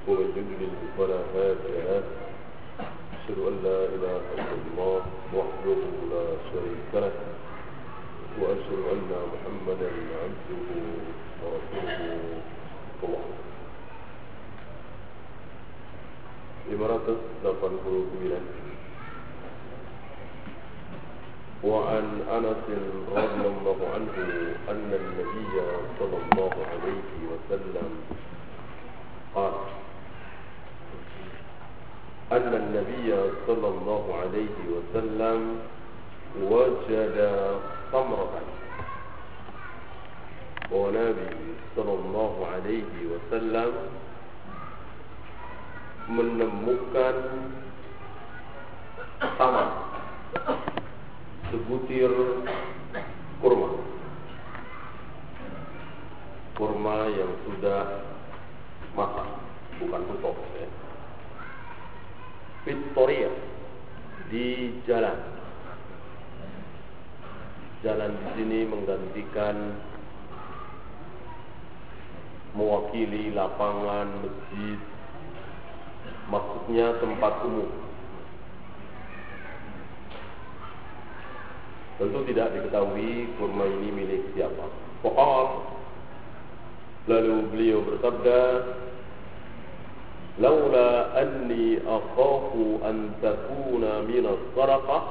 ومن يضلل فلا هادي له أشهد أن لا إله إلا الله وحده لا شريك له وأشهد أن محمدا عبده ورسوله الله 589 وعن أنس رضي الله عنه أن النبي صلى الله عليه وسلم قال أن النبي صلى الله عليه وسلم وجد ثمرة ونبي صلى الله عليه وسلم menemukan taman sebutir kurma yang sudah matang, bukan utuh ya. Victoria di jalan di sini menggantikan mewakili lapangan masjid, maksudnya tempat umum. Tentu tidak diketahui kurma ini milik siapa. Faqal, lalu beliau bersabda, laula anni akhafu an takuna min as-sadaqah,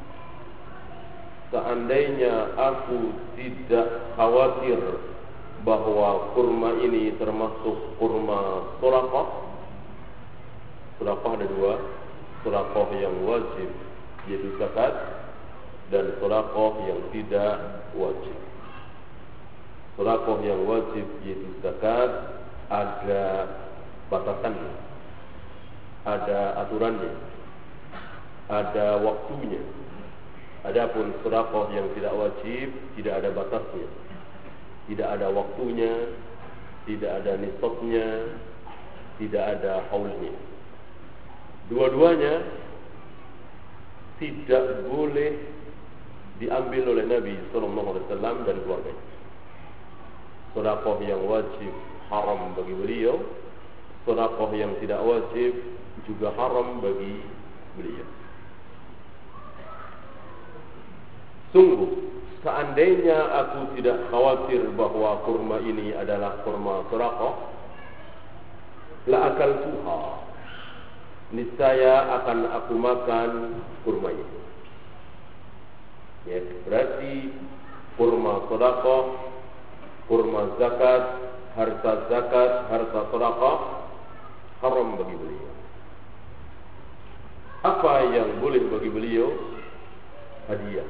seandainya aku tidak khawatir bahwa kurma ini termasuk kurma sedekah. Sedekah ada dua, sedekah yang wajib yaitu zakat, dan sedekah yang tidak wajib. Sedekah yang wajib yaitu zakat ada batasannya, ada aturannya, ada waktunya. Adapun sedekah yang tidak wajib tidak ada batasnya, tidak ada waktunya, tidak ada nisabnya, tidak ada haulnya. Dua-duanya tidak boleh diambil oleh Nabi SAW dan keluarganya. Sedekah yang wajib haram bagi beliau, sedekah yang tidak wajib juga haram bagi beliau. Sungguh, seandainya aku tidak khawatir bahwa kurma ini adalah kurma sedekah, la akaltuha, niscaya akan aku makan kurma ini. Ya, berarti kurma sedekah, kurma zakat, harta zakat, harta sedekah haram bagi beliau. Apa yang boleh bagi beliau? Hadiah.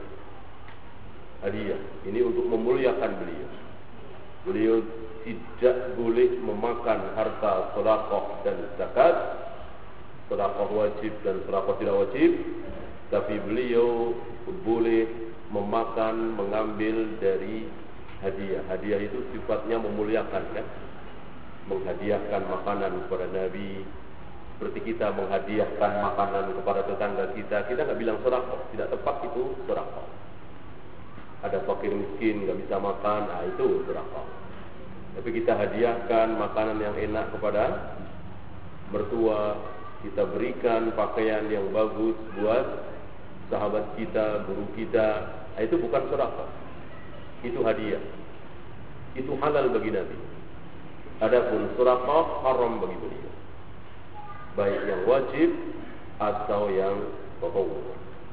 Ini untuk memuliakan beliau. Beliau tidak boleh memakan harta sedekah dan zakat, sedekah wajib dan sedekah tidak wajib, tapi beliau boleh memakan, mengambil dari hadiah. Hadiah itu sifatnya memuliakan, kan? Menghadiahkan makanan kepada Nabi, seperti kita menghadiahkan makanan kepada tetangga kita. Kita nggak bilang sedekah, tidak tepat itu sedekah. Ada fakir miskin nggak bisa makan, itu sedekah. Tapi kita hadiahkan makanan yang enak kepada mertua, kita berikan pakaian yang bagus buat sahabat kita, guru kita, itu bukan sedekah, itu hadiah. Itu halal bagi Nabi. Adapun sedekah haram bagi beliau, baik yang wajib atau yang tatawwu.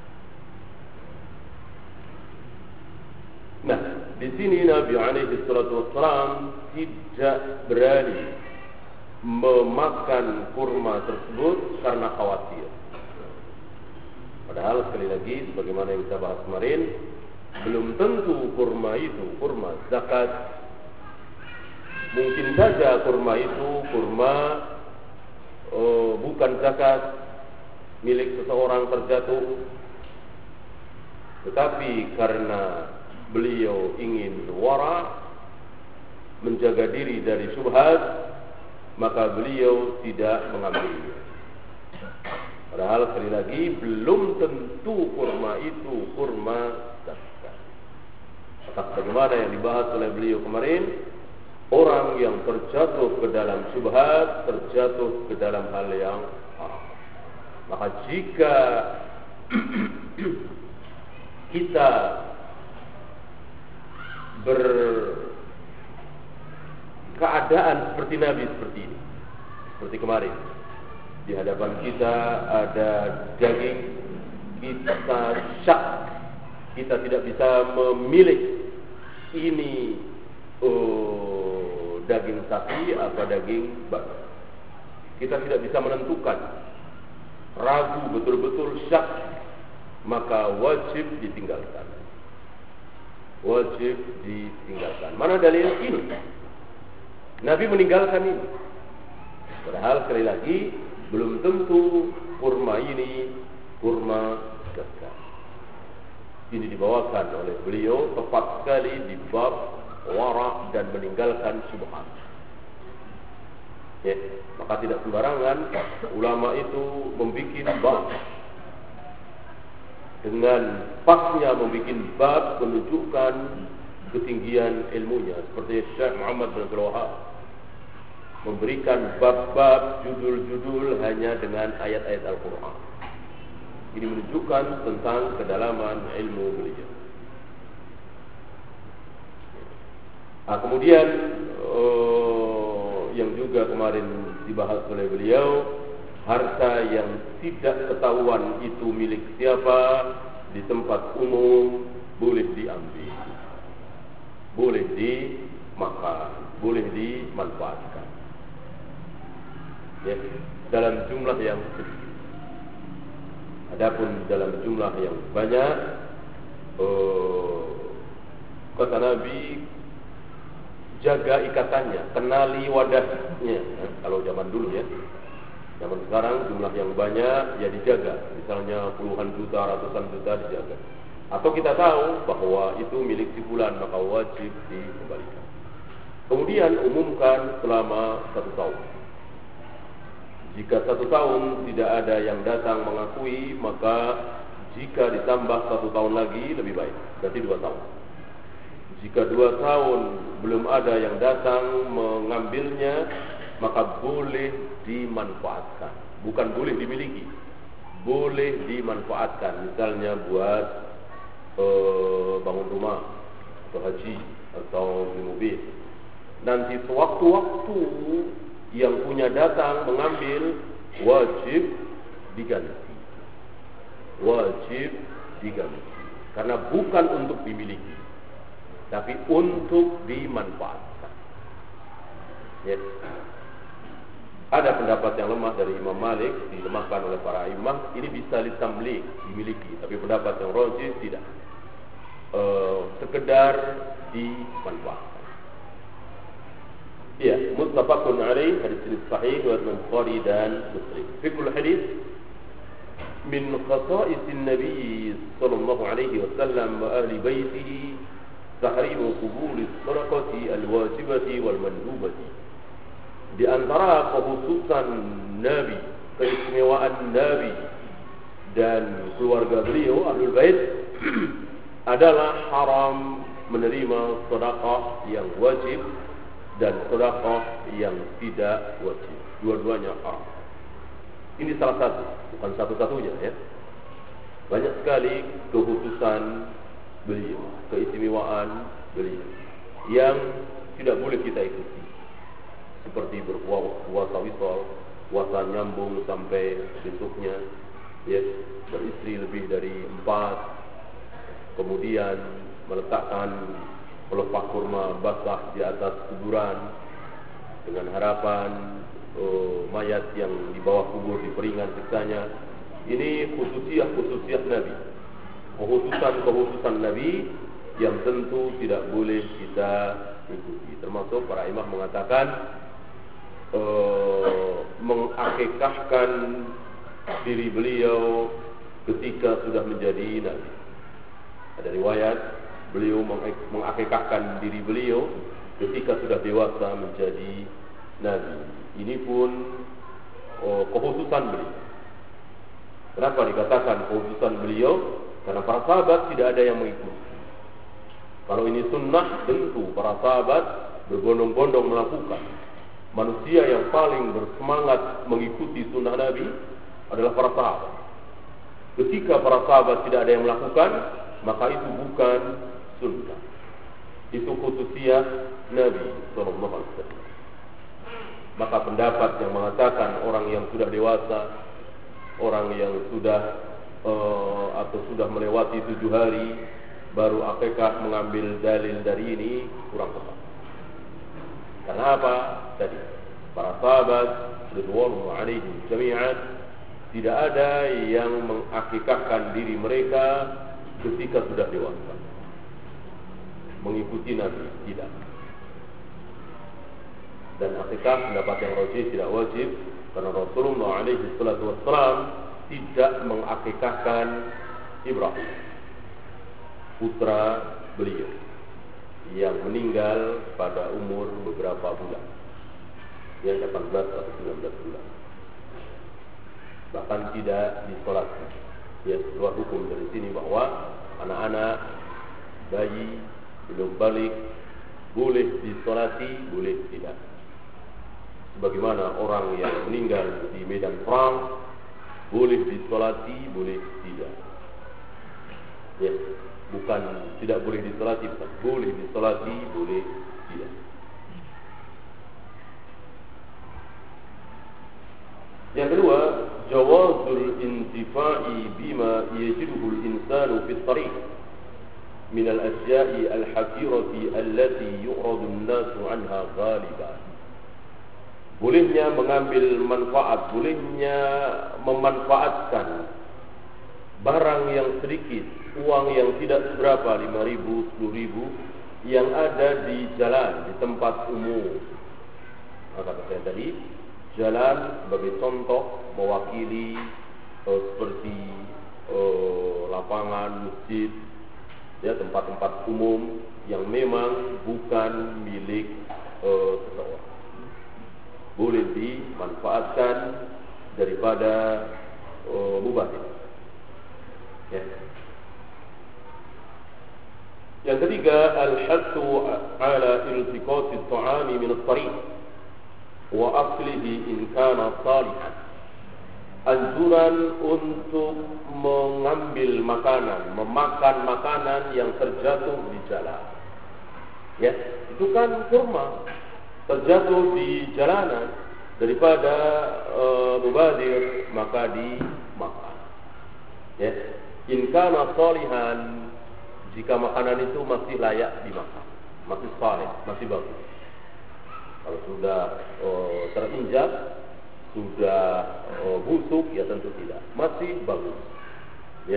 Nah, di sini Nabi alaihi salatu wassalam tidak berani memakan kurma tersebut karena khawatir. Padahal sekali lagi, sebagaimana yang kita bahas kemarin, belum tentu kurma itu kurma zakat. Mungkin saja kurma itu kurma bukan zakat, milik seseorang terjatuh. Tetapi karena beliau ingin wara, menjaga diri dari syubhat, maka beliau tidak mengambilnya. Padahal sekali lagi, belum tentu kurma itu kurma zakat. Maka bagaimana yang dibahas oleh beliau kemarin, orang yang terjatuh ke dalam syubhat, terjatuh ke dalam hal yang haram. Maka jika kita berkeadaan seperti Nabi seperti ini, seperti kemarin, di hadapan kita ada daging, kita syak, kita tidak bisa memilih ini daging sapi apa daging babi. Kita tidak bisa menentukan, ragu betul-betul syak, maka wajib ditinggalkan. Wajib ditinggalkan. Mana dalil ini? Nabi meninggalkan ini. Padahal sekali lagi belum tentu kurma ini kurma zakah. Ini dibawakan oleh beliau tepat sekali di bab wara' dan meninggalkan syubhat. Ya, maka tidak sembarangan ulama itu membuat bab. Dengan pasnya membuat bab menunjukkan ketinggian ilmunya, seperti Syekh Muhammad bin Abdul Wahab memberikan bab-bab judul-judul hanya dengan ayat-ayat Al-Quran. Ini menunjukkan tentang kedalaman ilmu beliau. Kemudian yang juga kemarin dibahas oleh beliau, harta yang tidak ketahuan itu milik siapa di tempat umum boleh diambil, boleh dimakan, boleh dimanfaatkan, ya, dalam jumlah yang sedikit. Adapun dalam jumlah yang banyak, kata Nabi, jaga ikatannya, kenali wadahnya. Kalau zaman dulu ya, zaman sekarang jumlah yang banyak ya dijaga, misalnya puluhan juta, ratusan juta dijaga. Atau kita tahu bahwa itu milik si fulan, maka wajib dikembalikan. Kemudian umumkan selama 1 tahun. Jika 1 tahun tidak ada yang datang mengakui, maka jika ditambah 1 tahun lagi lebih baik, berarti 2 tahun. Jika 2 tahun belum ada yang datang mengambilnya, maka boleh dimanfaatkan. Bukan boleh dimiliki, boleh dimanfaatkan. Misalnya buat bangun rumah, atau haji, atau beli mobil. Nanti sewaktu-waktu yang punya datang mengambil, wajib diganti. Wajib diganti. Karena bukan untuk dimiliki, tapi untuk dimanfaatkan. Yes. Ada pendapat yang lemah dari Imam Malik, dilemahkan oleh para imam, ini bisa ditamlik, dimiliki. Tapi pendapat yang rajih tidak. Sekedar dimanfaatkan. Ya, muttafaqun alaih, hadis ini sahih wa Bukhari dan Muslim. Fikul hadis min khasa'is Nabi sallallahu alaihi wasallam wa ahli baitihi tahrimu qubul as-sadaqati al-wajibati wal mandubati. Di antara kekhususan Nabi, keistimewaan Nabi dan keluarga beliau Ahlul Bait adalah haram menerima sedekah yang wajib dan sedekah yang tidak wajib. Dua-duanya haram. Ini salah satu, bukan satu-satunya ya. Banyak sekali kekhususan beliau, keistimewaan beliau yang tidak boleh kita ikuti. Seperti berpuasa wisol, puasa nyambung sampai besoknya, ya, beristri lebih dari 4, kemudian meletakkan pelepah kurma basah di atas kuburan dengan harapan mayat yang di bawah kubur diperingan siksanya. Ini khususiyah Nabi, khususan Nabi yang tentu tidak boleh kita ikuti. Termasuk para imam mengatakan mengakikahkan diri beliau ketika sudah menjadi Nabi. Ada riwayat beliau mengakikahkan diri beliau ketika sudah dewasa menjadi Nabi. Ini pun kekhususan beliau. Kenapa dikatakan kekhususan beliau? Karena para sahabat tidak ada yang mengikuti. Kalau ini sunnah, tentu para sahabat berbondong-bondong melakukan. Manusia yang paling bersemangat mengikuti sunnah Nabi adalah para sahabat. Ketika para sahabat tidak ada yang melakukan, maka itu bukan sunnah. Itu khususiyah Nabi SAW. Maka pendapat yang mengatakan orang yang sudah dewasa, orang yang sudah atau sudah melewati 7 hari baru akikah mengambil dalil dari ini kurang tepat. Karena apa? Tadi para sahabat radhiyallahu alaihim jami'an tidak ada yang mengakikahkan diri mereka ketika sudah dewasa. Mengikuti Nabi tidak. Dan akikah pendapat yang rajih tidak wajib karena Rasulullah alaihi salatu wassalam tidak mengakikahkan Ibrahim, putra beliau yang meninggal pada umur beberapa bulan, yang 18 atau 19 bulan. Bahkan tidak disolatkan. Ya, keluar hukum dari sini bahwa anak-anak, bayi belum balik boleh disolati, boleh tidak. Sebagaimana orang yang meninggal di medan perang boleh disolati, boleh tidak. Ya, bukan tidak boleh disolati, bukan boleh disolati, boleh tidak. Yang kedua, jawazul intifa'i bima yajiduhu al-insanu fi at-tariq min al-asya'i al-hakirati allati yu'radu an-nasu 'anha ghaliban. Bolehnya mengambil manfaat, bolehnya memanfaatkan barang yang sedikit, uang yang tidak seberapa, 5.000, 10.000 yang ada di jalan, di tempat umum. Kata saya tadi, jalan sebagai contoh mewakili seperti lapangan, masjid, ya, tempat-tempat umum yang memang bukan milik seseorang. Boleh dimanfaatkan daripada mubazir. Ya. Yang ketiga, al-hattu ala iltiqati at-ta'ami min at-tariq wa aklihi in kana salihan. Anjuran untuk mengambil makanan, memakan makanan yang terjatuh di jalan. Ya, itu kan kurma terjatuh di jalanan, daripada mubazir maka dimakan. Ya, in kana salihan, jika makanan itu masih layak dimakan, masih saleh, masih bagus. Kalau sudah terinjak, sudah busuk, ya tentu tidak. Masih bagus. Ya,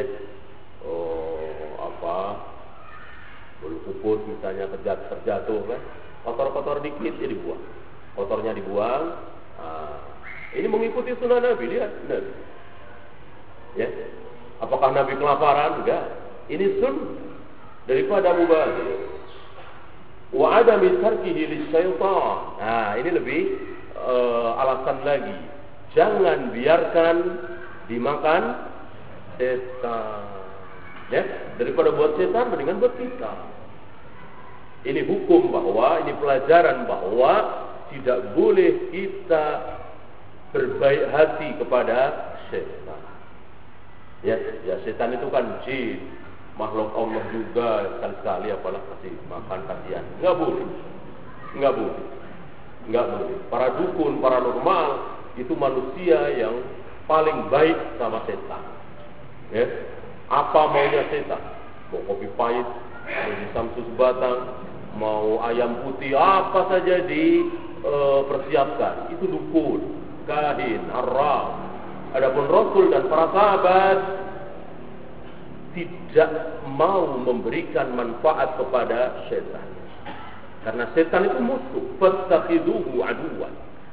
bulu kuput misalnya terjatuh kan, kotor-kotor dikit ya dibuang. Kotornya dibuang. Ini mengikuti sunnah Nabi, lihat Nabi. Ya, apakah Nabi kelaparan? Enggak. Ini sunnah daripada mubazir. Wa adami tarkihi lisyaitan. Nah, ini lebih alasan lagi. Jangan biarkan dimakan setan. Ya, daripada buat setan mendingan buat kita. Ini hukum bahwa, ini pelajaran bahwa tidak boleh kita berbaik hati kepada setan. Ya, setan itu kan jin, makhluk Allah juga, sekali-sekali apalah kasih makan kasihan. Enggak boleh. Para dukun, paranormal itu manusia yang paling baik sama setan. Ya, apa maunya setan? Mau kopi pahit, mau disamsu sebatang, mau ayam putih, apa saja dipersiapkan. Itu dukun, kahin, arraf. Adapun Rasul dan para sahabat tidak mau memberikan manfaat kepada setan, karena setan itu musuh. Fattakhiduhu aduwan.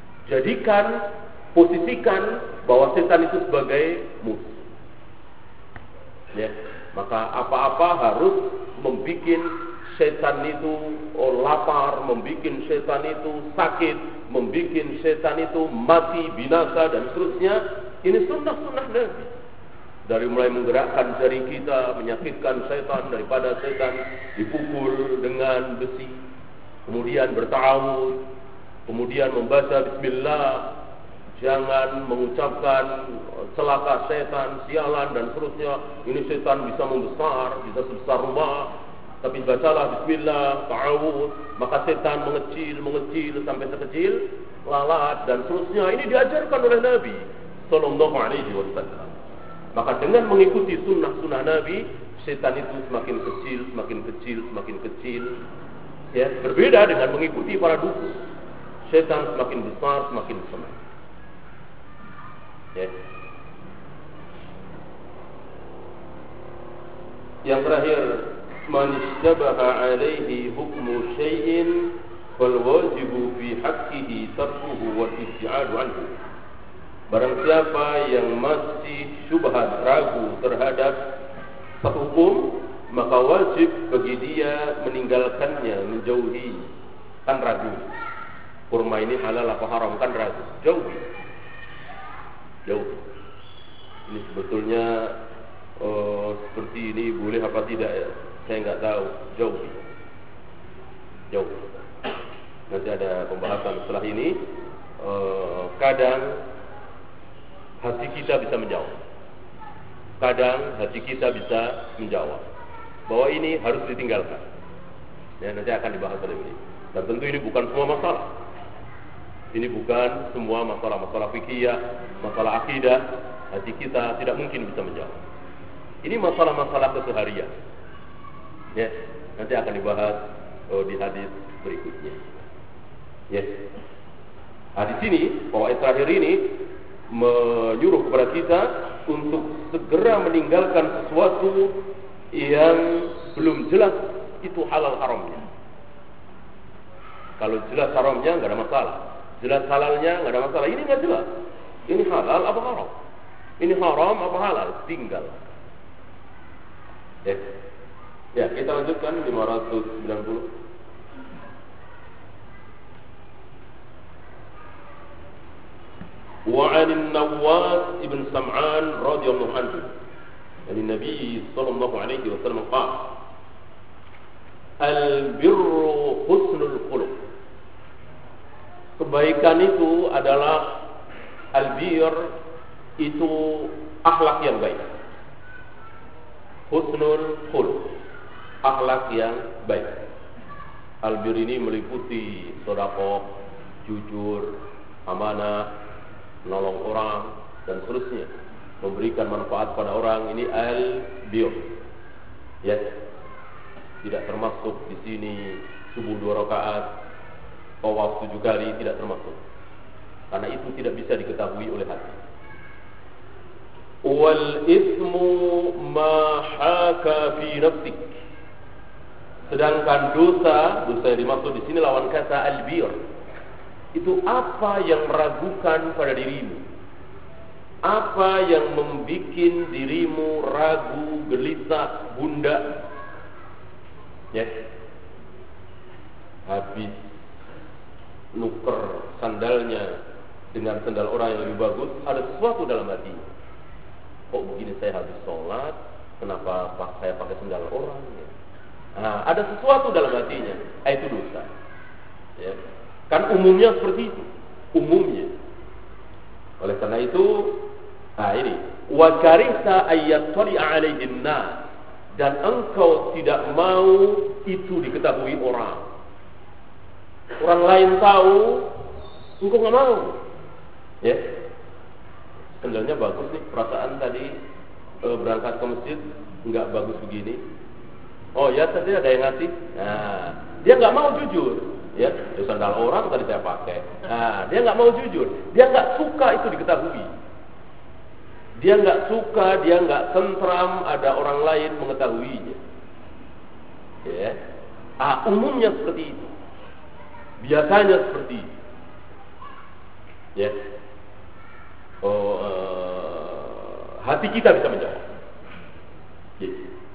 Posisikan bahwa setan itu sebagai musuh. Ya, maka apa-apa harus membikin setan itu lapar, membikin setan itu sakit, membikin setan itu mati, binasa dan seterusnya. Ini sunnah-sunnah Nabi. Dari mulai menggerakkan jari kita, menyakitkan setan, daripada setan dipukul dengan besi. kemudian berta'awud, kemudian membaca bismillah, jangan mengucapkan celaka setan, sialan dan seterusnya. Ini setan bisa membesar, bisa sebesar rumah. Tapi bacalah bismillah, ta'awud, maka setan mengecil sampai sekecil lalat dan seterusnya. Ini diajarkan oleh Nabi sallallahu alaihi wasallam. Maka dengan mengikuti sunnah Nabi, setan itu semakin kecil. Ya, berbeda dengan mengikuti para dukun. Setan semakin besar, semakin besar. Ya. Yang terakhir, man istabaha alaihi hukmu syai'in fal wajibu fi haqqihi tarkuhu wal ibtiadu anhu. Barang siapa yang masih syubhat, ragu terhadap satu hukum, maka wajib bagi dia meninggalkannya, menjauhi. Kan ragu, kurma ini halal apa haram, kan ragu, jauhi. Ini sebetulnya seperti ini boleh apa tidak ya? Saya nggak tahu. Jauhi. Nanti ada pembahasan setelah ini. Kadang hati kita bisa menjawab. Bahwa ini harus ditinggalkan. Ya, nanti akan dibahas oleh ini. Dan tentu ini bukan semua masalah. Ini bukan semua masalah fikih, masalah akidah. Hati kita tidak mungkin bisa menjawab. Ini masalah-masalah keseharian. Ya, nanti akan dibahas di hadis berikutnya. Ya. Nah, di sini ayat terakhir ini menyuruh kepada kita untuk segera meninggalkan sesuatu yang belum jelas itu halal haramnya. Kalau jelas haramnya nggak ada masalah, jelas halalnya nggak ada masalah. Ini nggak jelas. Ini halal apa haram? Ini haram apa halal? Tinggal. Ya, kita lanjutkan 590. وعن النواس ابن سمعان رضي الله عنه عن النبي صلى الله عليه وسلم قال البر حسن الخلق. Kebaikan itu adalah albir, itu akhlak yang baik. Husnul khuluq, akhlak yang baik. Albir ini meliputi sedekah, jujur, amanah, menolong orang dan seterusnya, memberikan manfaat pada orang. Ini al-bir. Ya. Tidak termasuk di sini subuh 2 rakaat, tawaf 7 kali, tidak termasuk. Karena itu tidak bisa diketahui oleh hati. Wal ismu ma haka fi nafsik. Sedangkan dosa yang dimaksud di sini lawan kata al-bir. Itu apa yang meragukan pada dirimu, apa yang membuat dirimu ragu, gelisah, gundah. Ya, habis nuker sandalnya dengan sandal orang yang lebih bagus, ada sesuatu dalam hati. Kok begini saya habis sholat, kenapa saya pakai sandal orang? Ya. Nah, ada sesuatu dalam hatinya, itu dosa. Ya. Kan umumnya seperti itu, umumnya. Oleh karena itu, ini wa karihta ayyatli'a 'alaihin nas, dan engkau tidak mau itu diketahui orang. Orang lain tahu, engkau nggak mau. Ya, sendalnya bagus nih, perasaan tadi berangkat ke masjid nggak bagus begini. Oh ya, tadi ada yang ngasih. Nah, dia nggak mau jujur. Ya, itu sandal orang tadi saya pakai. Nah, dia nggak mau jujur. Dia nggak suka itu diketahui. Dia nggak suka, dia nggak tentram ada orang lain mengetahuinya. Ya, umumnya seperti itu. Biasanya seperti itu. Ya, hati kita bisa menjawab. Ya.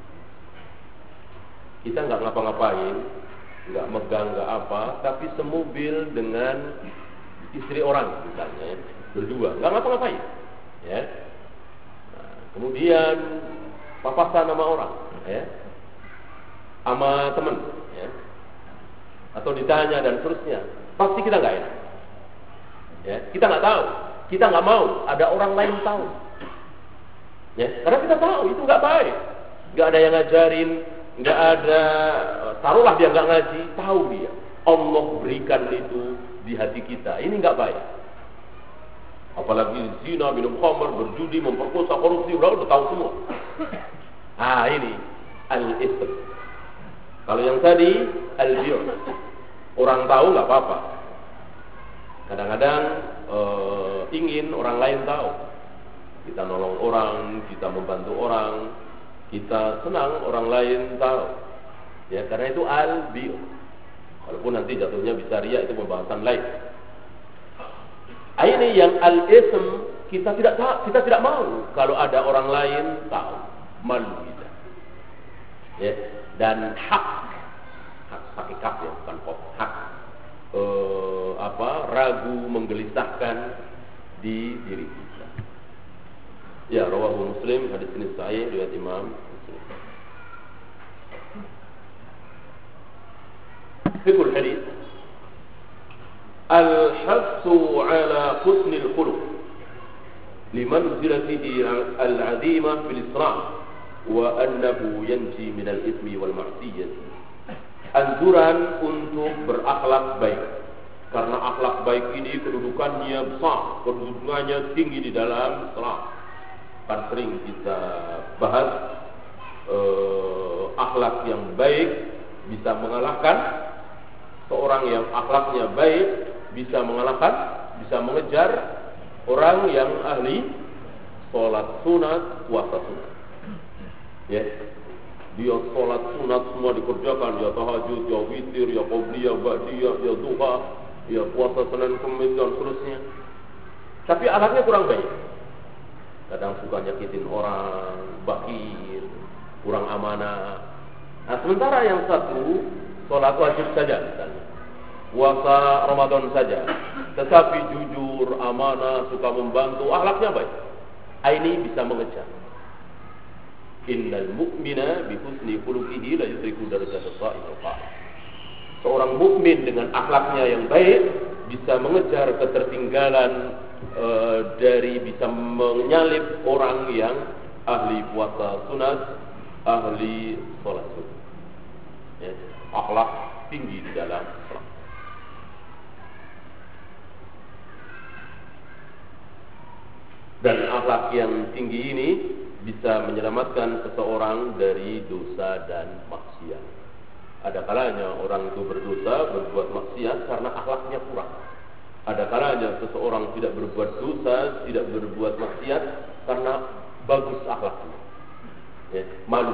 Kita nggak ngapa-ngapain, nggak megang, nggak apa, tapi semobil dengan istri orang misalnya, ya, berdua, nggak ngapa-ngapain, ya. Nah, kemudian papasan sama orang, ya, sama temen, ya. atau ditanya dan seterusnya, pasti kita nggak enak. Ya, kita nggak tahu, kita nggak mau ada orang lain tahu. Ya, karena kita tahu itu nggak baik, nggak ada yang ngajarin, nggak ada, taruhlah dia nggak ngaji, tahu dia Allah berikan itu di hati kita, ini nggak baik. Apalagi zina, minum khamr, berjudi, memperkosa, korupsi, udah tahu semua. Ini al-ism. Kalau yang tadi al-bir, orang tahu nggak apa-apa. Kadang-kadang ingin orang lain tahu. Kita nolong orang, kita membantu orang, kita senang orang lain tahu. Ya, karena itu al-bir. Walaupun nanti jatuhnya bisa riya, itu pembahasan lain. Ini yang al-ism, kita tidak mau kalau ada orang lain tahu, malu kita. Ya, dan hak pakai kaf ya, bukan kop, hak ragu, menggelisahkan di diri kita. Ya, rawahu Muslim, hadis ini sahih riwayat Imam Muslim. Fikul hadis al-hassu ala husnil khuluq limanzilatihi al-'azimah fil Islam wa annahu yanji min al-ithmi wal ma'siyah. Anjuran untuk berakhlak baik, karena akhlak baik ini kedudukannya besar, kedudukannya tinggi di dalam Islam. Kan sering kita bahas akhlak yang baik bisa mengalahkan seorang yang akhlaknya baik, bisa mengalahkan, bisa mengejar orang yang ahli sholat sunat, puasa sunat. Ya, dia sholat sunat semua dikerjakan, ya tahajud, ya witir, ya qobliyah, ba'diyah, ya duha, ya puasa Senin Kamis dan seterusnya. Tapi akhlaknya kurang baik. Kadang suka nyakitin orang, bakhil, kurang amanah. Nah, sementara yang satu sholat wajib saja misalnya, puasa Ramadan saja, tetapi jujur, amanah, suka membantu, akhlaknya baik. Ini bisa mengejar. Innal mu'mina bi husni khuluqihi la yudriku darajat as-sha'il al-qa'im. Seorang mukmin dengan akhlaknya yang baik bisa mengejar ketertinggalan dari bisa menyalip orang yang ahli puasa sunat, ahli sholat sunat. Ya, akhlak tinggi di dalam Islam. Dan akhlak yang tinggi ini bisa menyelamatkan seseorang dari dosa dan maksiat. Ada kalanya orang itu berdosa, berbuat maksiat karena akhlaknya kurang. Ada kalanya seseorang tidak berbuat dosa, tidak berbuat maksiat karena bagus akhlaknya. Ya, malu.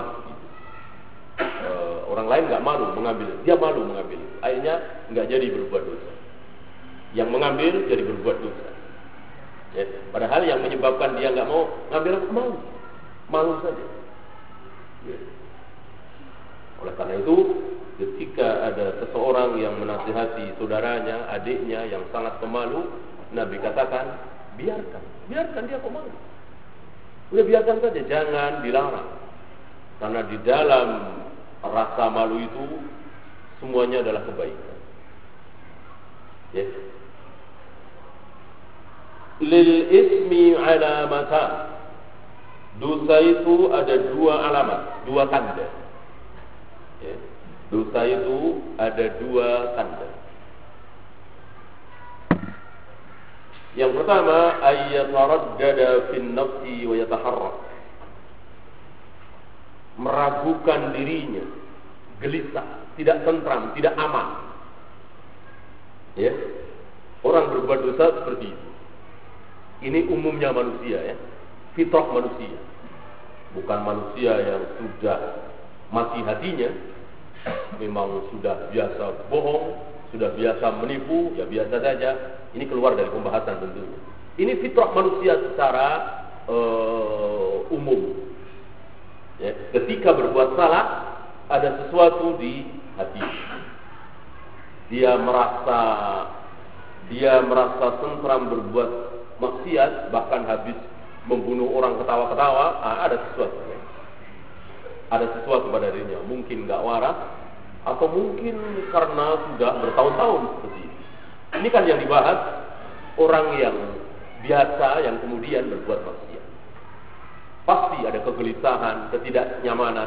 Orang lain nggak malu mengambil, dia malu mengambil. Akhirnya nggak jadi berbuat dosa. Yang mengambil jadi berbuat dosa. Ya, padahal yang menyebabkan dia nggak mau ngambil malu. Malu saja. Ya. Oleh karena itu, ketika ada seseorang yang menasihati saudaranya, adiknya yang sangat pemalu, Nabi katakan, biarkan dia kok malu. Udah biarkan saja, jangan dilarang. Karena di dalam rasa malu itu semuanya adalah kebaikan. Ya. Lil ismi alamatan. Dosa itu ada dua alamat, dua tanda. Ya. Dosa itu ada dua tanda. Yang pertama, ayyataraddada fin nafsi wa yataharrak. Meragukan dirinya, gelisah, tidak tentram, tidak aman. Ya. Orang berbuat dosa seperti itu. Ini umumnya manusia, ya. Fitrah manusia. Bukan manusia yang sudah mati hatinya, memang sudah biasa bohong, sudah biasa menipu, ya biasa saja. Ini keluar dari pembahasan tentunya. Ini fitrah manusia secara umum. Ya, ketika berbuat salah, ada sesuatu di hati. Dia merasa tentram berbuat maksiat, bahkan habis membunuh orang ketawa-ketawa, ada sesuatu. Ada sesuatu pada dirinya. Mungkin nggak waras, Atau mungkin karena sudah bertahun-tahun seperti ini. Ini kan yang dibahas orang yang biasa yang kemudian berbuat maksiat. Pasti ada kegelisahan, ketidaknyamanan.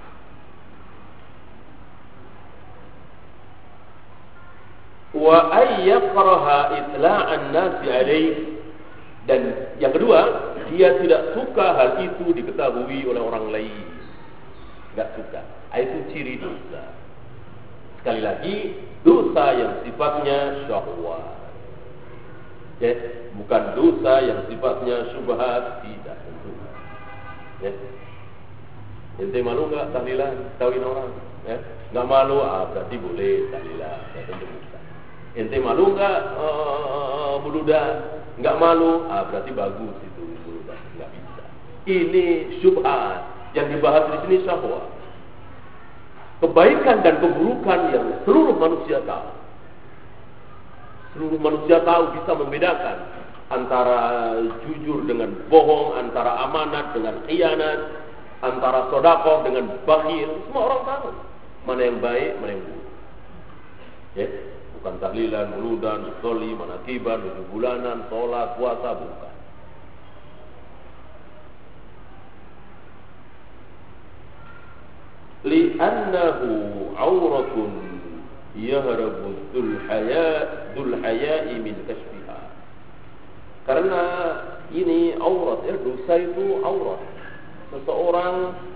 Wa ayyakraha itla'an nasi alaih. Dan yang kedua, dia tidak suka hal itu diketahui oleh orang lain. Tidak suka. Itu ciri dosa. Sekali lagi, dosa yang sifatnya syahwat. Ya, bukan dosa yang sifatnya syubhat, tidak tentu. Ya. Ente malu enggak tahlilan, kawin orang? Ya. Enggak malu, berarti boleh tahlilan, ya tentu bukan. Ente malu enggak buludan? Enggak malu, berarti bagus itu buludan, enggak bisa. Ini syubhat, yang dibahas di sini syahwat. Kebaikan dan keburukan yang seluruh manusia tahu. Seluruh manusia tahu, bisa membedakan antara jujur dengan bohong, antara amanat dengan khianat, antara sedekah dengan bakhil. Semua orang tahu mana yang baik, mana yang buruk. Ya, bukan tahlilan, muludan, soli, manakiban, 7 bulanan, sholat, puasa, bukan. Li'annahu auratun yahrabu dzul haya'i min kashfiha. Karena ini aurat, ya, dosa itu aurat. Seseorang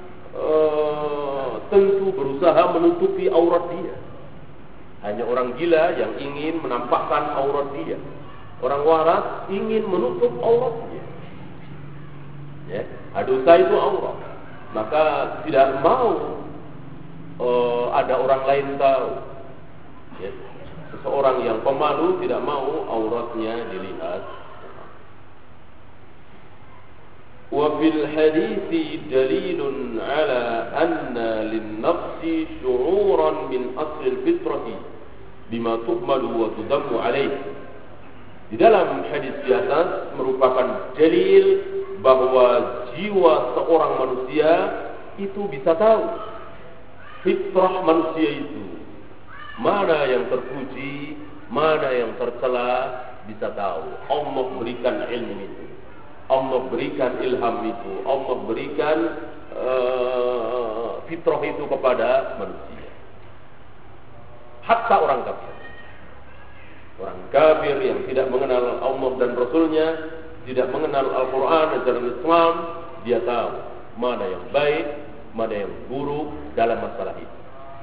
tentu berusaha menutupi aurat dia. Hanya orang gila yang ingin menampakkan aurat dia. Orang waras ingin menutup aurat dia. Ya, dosa itu aurat. Maka tidak mau ada orang lain tahu. Ya. Seseorang yang pemalu tidak mau auratnya dilihat. Wa fil hadithi dalilun ala anna lin-nafsi syu'uran min asli al-fitrati bima tuhmadu wa tudammu alaih. Di dalam hadis di atas merupakan dalil bahwa jiwa seorang manusia itu bisa tahu fitrah manusia itu, mana yang terpuji, mana yang tercela, bisa tahu. Allah berikan ilmu itu, Allah berikan ilham itu, Allah berikan fitrah itu kepada manusia. Hatta orang kafir. Orang kafir yang tidak mengenal Allah dan Rasulnya, tidak mengenal Al-Quran dan ajaran Islam, dia tahu mana yang baik, mana yang buruk dalam masalah itu.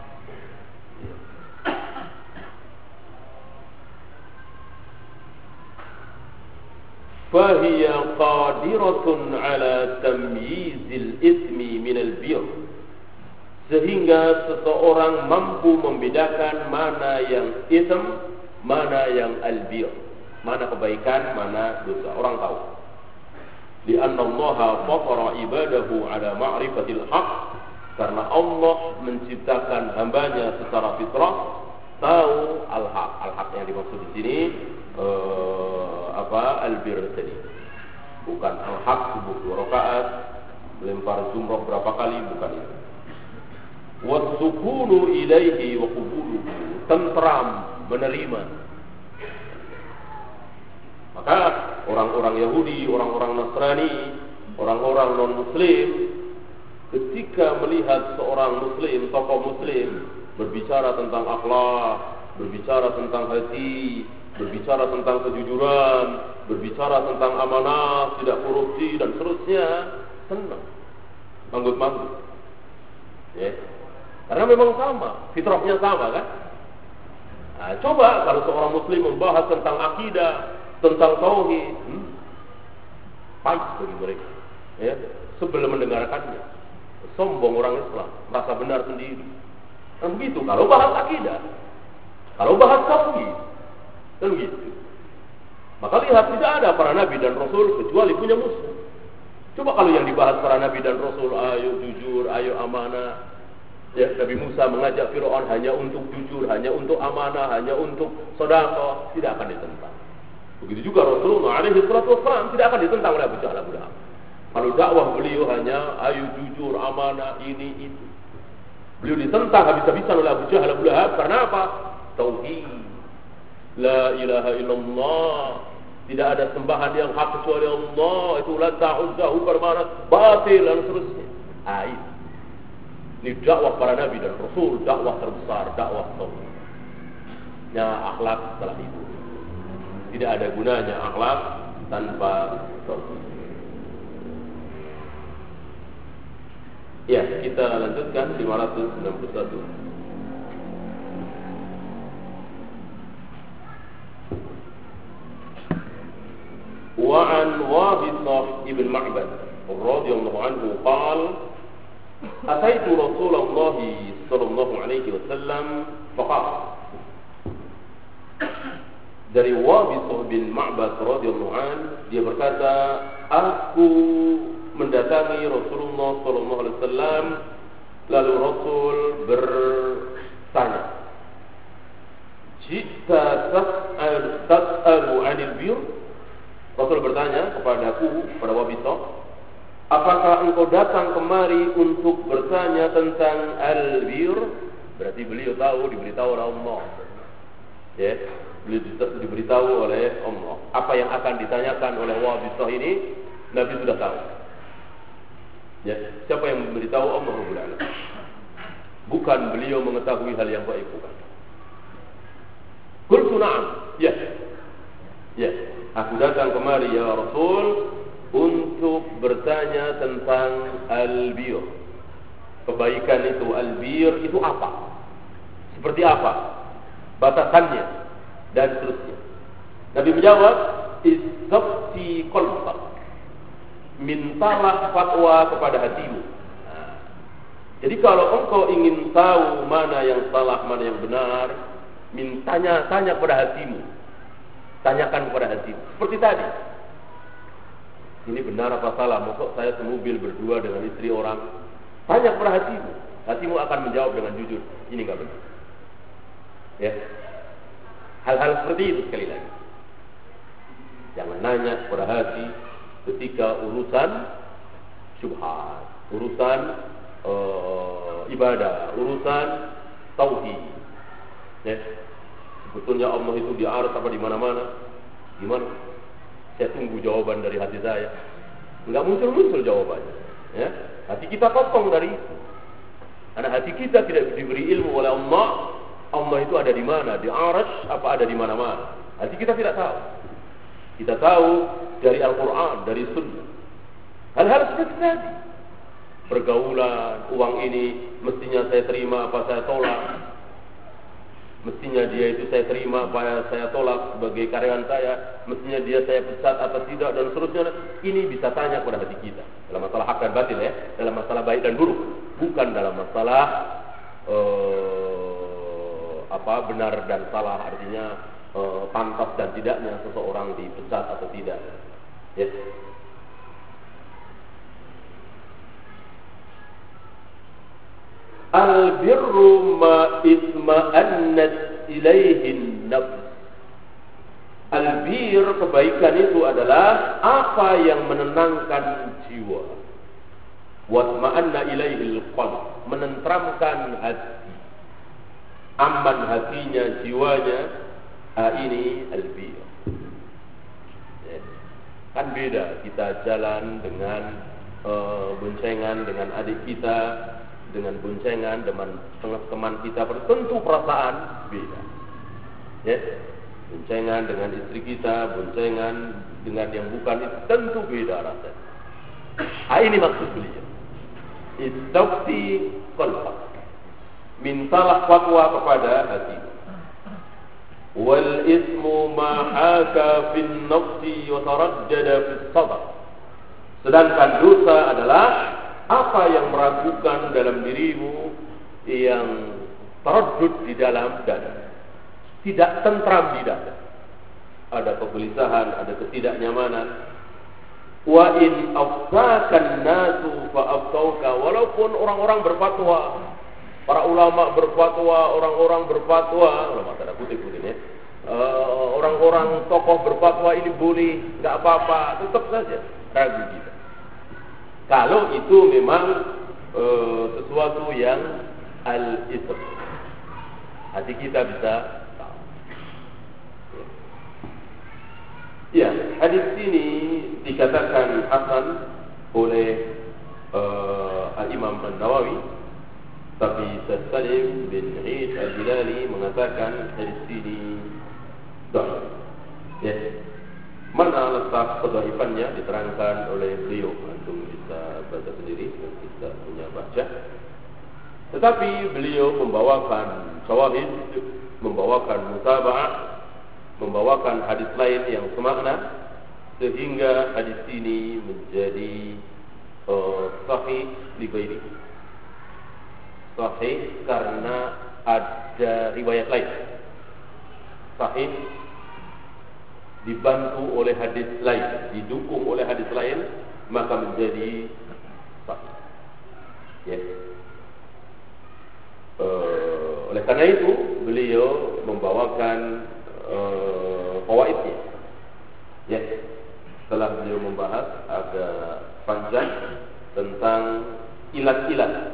Fahiya qadiratun ala tamyizil ismi minal bir. Sehingga seseorang mampu membedakan mana yang ism, mana yang albir, mana kebaikan, mana dosa. Orang tahu. Lianna Allah fatara ibadahu ala ma'rifatil haq. Karena Allah menciptakan hambanya secara fitrah, tahu al-haq. Al-haq yang dimaksud di sini albir tadi. Bukan al-haq subuh 2 rakaat, melempar jumrah berapa kali, bukan itu. Wasukunu ilaihi wa qubuluhu, tentram, menerima. Maka orang-orang Yahudi, orang-orang Nasrani, orang-orang non-Muslim, ketika melihat seorang Muslim, tokoh Muslim, berbicara tentang akhlak, berbicara tentang hati, berbicara tentang kejujuran, berbicara tentang amanah, tidak korupsi, dan seterusnya, senang, manggut-manggut. Ya. Karena memang sama, fitrahnya sama kan. Nah, coba kalau seorang Muslim membahas tentang akidah, tentang tauhid, pahit bagi mereka. Ya, sebelum mendengarkannya, sombong orang Islam, merasa benar sendiri. Kan begitu. Kalau bahas akidah, kalau bahas tauhid, kan begitu. Maka lihat, tidak ada para nabi dan rasul kecuali punya musuh. Coba kalau yang dibahas para nabi dan rasul, ayo jujur, ayo amanah. Ya, Nabi Musa mengajak Fir'aun hanya untuk jujur, hanya untuk amanah, hanya untuk sedekah, tidak akan ditentang. Begitu juga Rasulullah alaihi salatu wassalam tidak akan ditentang oleh Abu Jahal, Abu Lahab. Kalau dakwah beliau hanya ayo jujur, amanah, ini itu. Beliau ditentang habis-habisan oleh Abu Jahal, Abu Lahab. Karena apa? Tauhid. La ilaha illallah. Tidak ada sembahan yang hak kecuali Allah. Itu la ta'udzahu bermakna batil dan seterusnya. Ini dakwah para nabi dan rasul, dakwah terbesar, dakwah tauhid. Akhlak setelah itu. Tidak ada gunanya akhlak tanpa tauhid. Ya, kita lanjutkan 561. Wa an Wabithah ibn Ma'bad radhiyallahu anhu qala ataitu Rasulullah sallallahu alaihi wasallam faqala. Dari Wabithah bin Ma'bad radhiyallahu anhu, dia berkata, aku mendatangi Rasulullah sallallahu alaihi wasallam, lalu Rasul bertanya, "Jita tas'alu 'anil bir?" Rasul bertanya kepadaku, kepada Wabithah, apakah engkau datang kemari untuk bertanya tentang al-bir? Berarti beliau tahu, diberitahu oleh Allah. Ya, beliau diberitahu oleh Allah. Apa yang akan ditanyakan oleh Wabithah ini, Nabi sudah tahu. Ya, siapa yang memberitahu? Allah Rabbul Alamin. Bukan beliau mengetahui hal yang gaib, bukan. Qultu na'am. Ya. Ya, aku datang kemari ya Rasul untuk bertanya tentang al-bir. Kebaikan itu, al-bir itu apa? Seperti apa? Batasannya dan seterusnya. Nabi menjawab, istafti qalbak. Mintalah fatwa kepada hatimu. Jadi kalau engkau ingin tahu mana yang salah, mana yang benar, tanya kepada hatimu. Tanyakan kepada hatimu. Seperti tadi. Ini benar apa salah? Masa saya semobil berdua dengan istri orang? Tanya kepada hatimu. Hatimu akan menjawab dengan jujur. Ini enggak benar. Ya. Hal-hal seperti itu sekali lagi. Jangan nanya kepada hati ketika urusan syubhat, urusan ibadah, urusan tauhid. Ya. Sebetulnya Allah itu di aras apa di mana-mana? Gimana? Saya tunggu jawaban dari hati saya. Enggak muncul jawabannya. Ya. Hati kita kosong dari itu. Karena hati kita tidak diberi ilmu oleh Allah. Allah itu ada di mana? Di aras apa ada di mana-mana? Hati kita tidak tahu. Kita tahu dari Al-Quran, dari Sunnah. Hal-hal seperti tadi. Pergaulan, uang ini mestinya saya terima apa saya tolak. Mestinya dia itu saya terima apa saya tolak sebagai karyawan saya. Mestinya dia saya pecat atau tidak dan seterusnya. Ini bisa tanya kepada hati kita. Dalam masalah hak dan batil ya. Dalam masalah baik dan buruk. Bukan dalam masalah benar dan salah, artinya pantas dan tidaknya seseorang dipecat atau tidak. Ya. Al-birru ma itma'annat ilaihin nafs. Al-bir, kebaikan itu adalah apa yang menenangkan jiwa. Watma'anna ilaihil qalb, menenteramkan hati. Aman hatinya, jiwanya. Ini al-bir. Ya. Kan beda kita jalan dengan boncengan dengan adik kita, dengan boncengan dengan teman kita, tentu perasaan beda. Ya. Boncengan dengan istri kita, boncengan dengan yang bukan itu tentu beda rasanya. Ini maksud beliau. Istafti qalbak. Mintalah fatwa kepada hati. Wal ismu ma haka fin nafsi wa taraddada fis sadr. Sedangkan dosa adalah apa yang meragukan dalam dirimu, yang taraddud di dalam dada, tidak tentram di dada. Ada kegelisahan, ada ketidaknyamanan. Wa in afsakan nasu fa aftauka, walaupun orang-orang berfatwa, para ulama berfatwa, orang-orang berfatwa, ulama tanda kutip ya. Orang-orang tokoh berfatwa ini boleh, enggak apa-apa, tetap saja ragu kita. Kalau itu memang sesuatu yang al-itr. Hati kita bisa tahu. Ya, hadis ini dikatakan hasan oleh Al-Imam An-Nawawi, tapi Salim bin Eid Al-Hilali mengatakan hadis ini dhaif. Ya. Mana letak kedhaifannya diterangkan oleh beliau. Antum bisa baca sendiri, kita punya baca. Tetapi beliau membawakan syawahid, membawakan mutaba'ah, membawakan hadis lain yang semakna, sehingga hadis ini menjadi sahih li ghairi. Sahih karena ada riwayat lain. Sahih dibantu oleh hadis lain, didukung oleh hadis lain, maka menjadi sahih. Ya. Oleh karena itu beliau membawakan fawaidnya. Ya. Setelah beliau membahas agak panjang tentang ilat-ilat,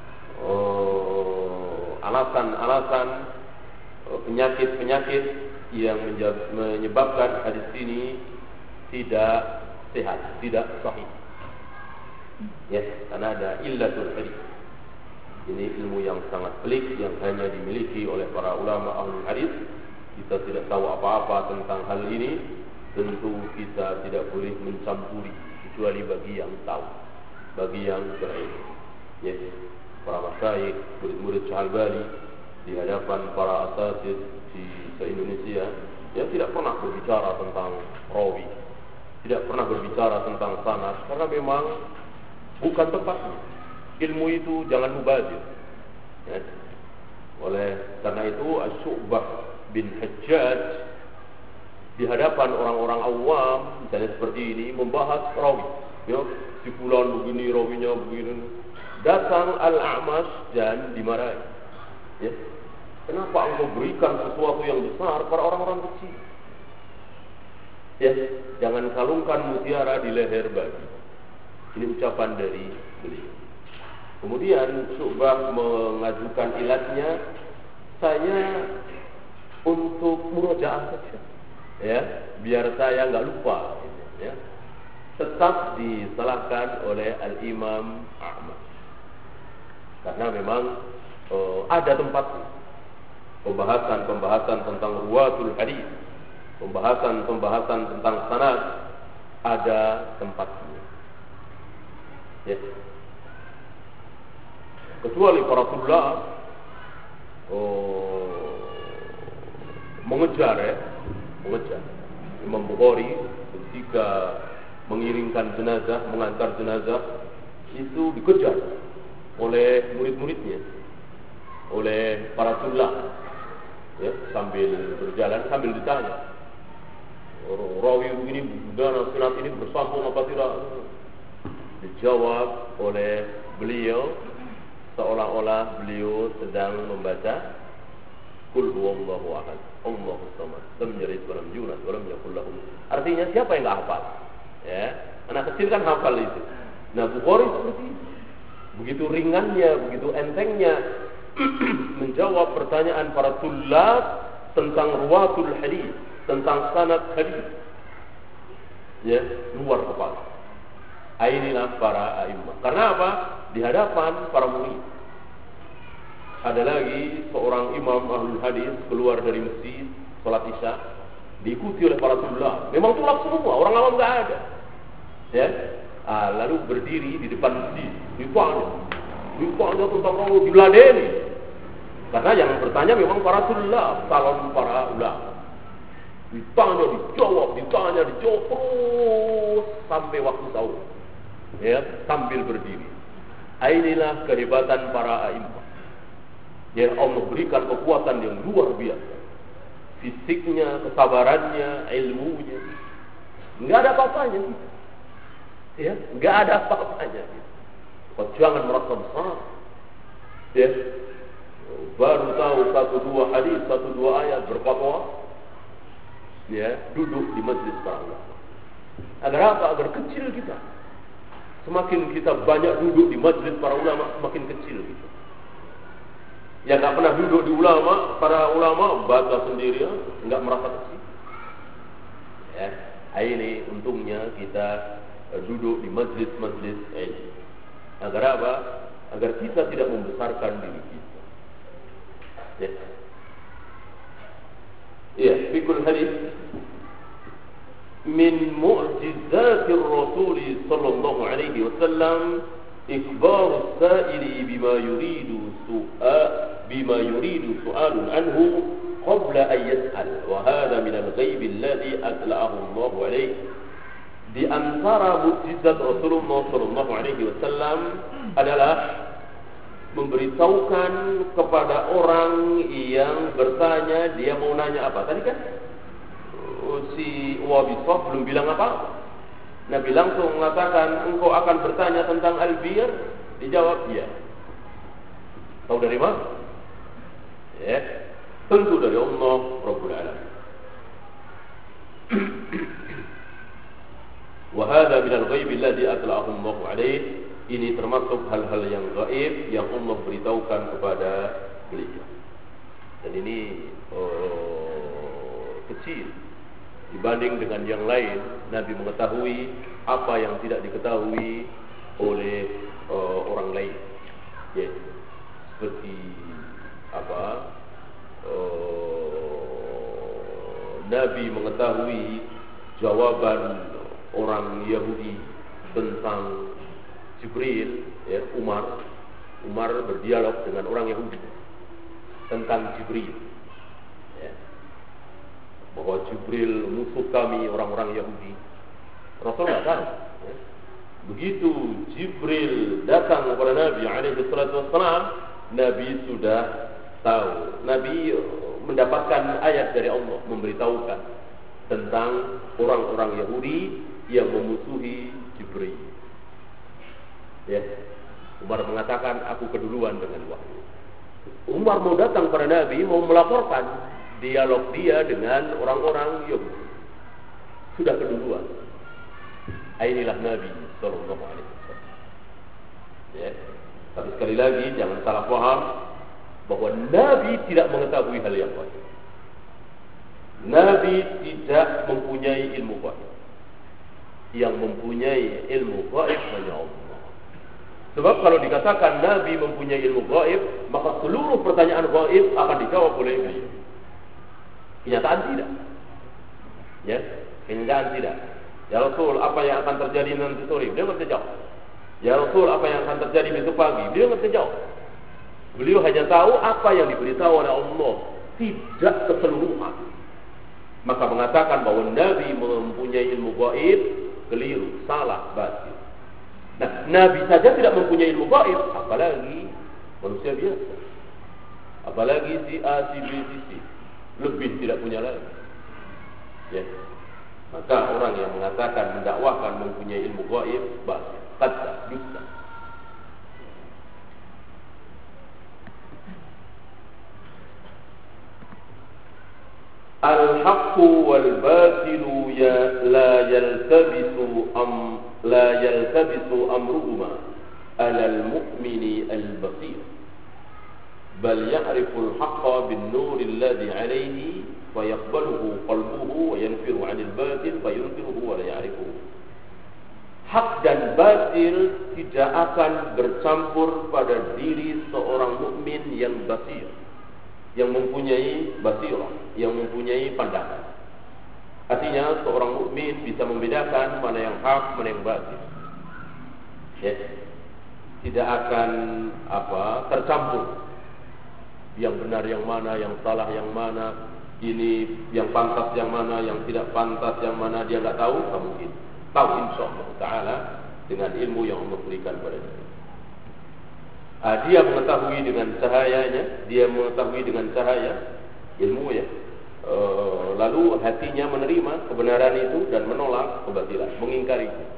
alasan-alasan penyakit-penyakit yang menyebabkan hadis ini tidak sehat, tidak sahih. Ya, karena ada illatul hadis. Ini ilmu yang sangat pelik yang hanya dimiliki oleh para ulama ahli hadis. Kita tidak tahu apa-apa tentang hal ini. Tentu kita tidak boleh mencampuri kecuali bagi yang tahu, bagi yang berilmu. Ya, para masyayikh, murid-murid Syalbani di hadapan para asatidz di se-Indonesia yang tidak pernah berbicara tentang rawi, tidak pernah berbicara tentang sanad, karena memang bukan tempatnya. Ilmu itu jangan mubazir. Ya. Oleh karena itu Asy-Syu'bah bin Hajjaj di hadapan orang-orang awam misalnya seperti ini membahas rawi, ya, si fulan begini, rawinya begini. Datang Al-A'mash dan dimarahi. Ya. Kenapa engkau berikan sesuatu yang besar pada orang-orang kecil? Ya, jangan kalungkan mutiara di leher babi. Ini ucapan dari beliau. Kemudian Syu'bah mengajukan ilatnya, saya untuk murojaah saja, ya, biar saya nggak lupa, ya. Tetap disalahkan oleh Al-Imam Ahmad, karena memang ada tempatnya. Pembahasan tentang ruwatul hadis, pembahasan tentang sanad ada tempatnya. Ya. Kecuali para tulab mengejar Imam Bukhari ketika mengiringkan jenazah, mengantar jenazah, itu dikejar oleh murid-muridnya, oleh para tulab, ya, sambil berjalan sambil ditanya, rawi begini, dan senat ini bersambung apa tidak? Dijawab oleh beliau seolah-olah beliau sedang membaca Qul huwallahu ahad, Allahus samad, lam yalid wa lam yulad wa lam yakul lahu. Artinya siapa yang enggak hafal? Ya, anak kecil kan hafal itu. Nah, Bukhari seperti itu. Begitu ringannya, begitu entengnya menjawab pertanyaan para tulab tentang ruwatul hadis, tentang sanad hadis. Ya, luar kepala. Inilah para a'immah. Karena apa? Di hadapan para murid. Ada lagi seorang imam ahlul hadis keluar dari masjid, salat Isya, diikuti oleh para tulab. Memang tulab semua, orang awam enggak ada. Ya. Lalu berdiri di depan masjid, ditanya tentang rawi, diladeni. Karena yang bertanya memang para tulab, calon para ulama. Ditanya, dijawab terus sampai waktu sahur. Ya, sambil berdiri. Inilah kehebatan para a'immah. Ya, Allah berikan kekuatan yang luar biasa. Fisiknya, kesabarannya, ilmunya. Enggak ada apa-apanya gitu. Ya, enggak ada apa-apanya gitu. Kau jangan merasa besar. Ya. Baru tahu 1-2 hadis, 1-2 ayat berfatwa. Ya, duduk di majlis para ulama. Agar apa? Agar kecil kita. Semakin kita banyak duduk di majlis para ulama, semakin kecil kita. yang nggak pernah duduk di ulama, para ulama baca sendiri, nggak merasa kecil. Ya, ini untungnya kita duduk di majlis-majlis ini. Agar apa? Agar kita tidak membesarkan diri kita. Ya. Ya, fikul hadis min mu'jizatir Rasul sallallahu alaihi wasallam إخبار السائل بما يريد سؤال عنه قبل أن يسأل وهذا من الغيب الذي أطلعه الله عليه. Di antara mukjizat Rasulullah sallallahu alaihi wasallam adalah memberitahukan kepada orang yang bertanya, dia mau nanya apa. Tadi kan si Wabisah belum bilang apa. Nabi langsung mengatakan, engkau akan bertanya tentang al-bir? Dijawab, iya. Tahu dari mana? Ya, tentu dari Allah Rabbul Alamin. Wa hadha min al-ghaib alladhi atla'ahu Allah alaih. Ini termasuk hal-hal yang gaib yang Allah beritahukan kepada beliau. Dan ini kecil dibanding dengan yang lain. Nabi mengetahui apa yang tidak diketahui oleh orang lain. Ya, seperti apa? Nabi mengetahui jawaban orang Yahudi tentang Jibril. Ya, Umar berdialog dengan orang Yahudi tentang Jibril. Bahwa Jibril musuh kami orang-orang Yahudi. Rasul tidak tahu. Begitu Jibril datang kepada Nabi alaihi salatu wassalam, Nabi sudah tahu. Nabi mendapatkan ayat dari Allah memberitahukan tentang orang-orang Yahudi yang memusuhi Jibril. Ya. Umar mengatakan, aku keduluan dengan wahyu. Umar mau datang kepada Nabi, mau melaporkan dialog dia dengan orang-orang Yahudi. Sudah keduluan. Inilah Nabi sallallahu alaihi wasallam. Ya. Tapi sekali lagi jangan salah paham bahwa Nabi tidak mengetahui hal yang gaib. Nabi tidak mempunyai ilmu gaib. Yang mempunyai ilmu gaib hanya Allah. Sebab kalau dikatakan Nabi mempunyai ilmu gaib, maka seluruh pertanyaan gaib akan dijawab oleh beliau. Kenyataan tidak. Ya, kenyataan tidak. Ya Rasul, apa yang akan terjadi nanti sore? Beliau nggak bisa jawab. Ya Rasul, apa yang akan terjadi besok pagi? Beliau nggak bisa jawab. Beliau hanya tahu apa yang diberitahu oleh Allah, tidak keseluruhan. Maka mengatakan bahwa Nabi mempunyai ilmu gaib, keliru, salah, batil. Nah, Nabi saja tidak mempunyai ilmu gaib, apalagi manusia biasa. Apalagi si A, si B, si C. Lebih tidak punya lagi. Ya. Maka orang yang mengatakan mendakwahkan mempunyai ilmu gaib, kata dusta. Al-haqqu wal batilu la yaltabisu amruhuma ala al-mu'mini al-basir. بل يعرف الحق بالنور الذي عليه فيقبله قلبه وينفر عن الباطل فينكره ولا يعرفه. Hak dan batil tidak akan bercampur pada diri seorang mukmin yang basir, yang mempunyai basirah, yang mempunyai pandangan. Artinya seorang mukmin bisa membedakan mana yang hak, mana yang batil. Ya. Tidak akan tercampur. Yang benar yang mana, yang salah yang mana, ini yang pantas yang mana, yang tidak pantas yang mana, dia nggak tahu, tak mungkin. Tahu insyaallah taala dengan ilmu yang Allah berikan pada dia. Dia mengetahui dengan cahayanya, dia mengetahui dengan cahaya ilmu ya. Lalu hatinya menerima kebenaran itu dan menolak kebatilan, mengingkari itu.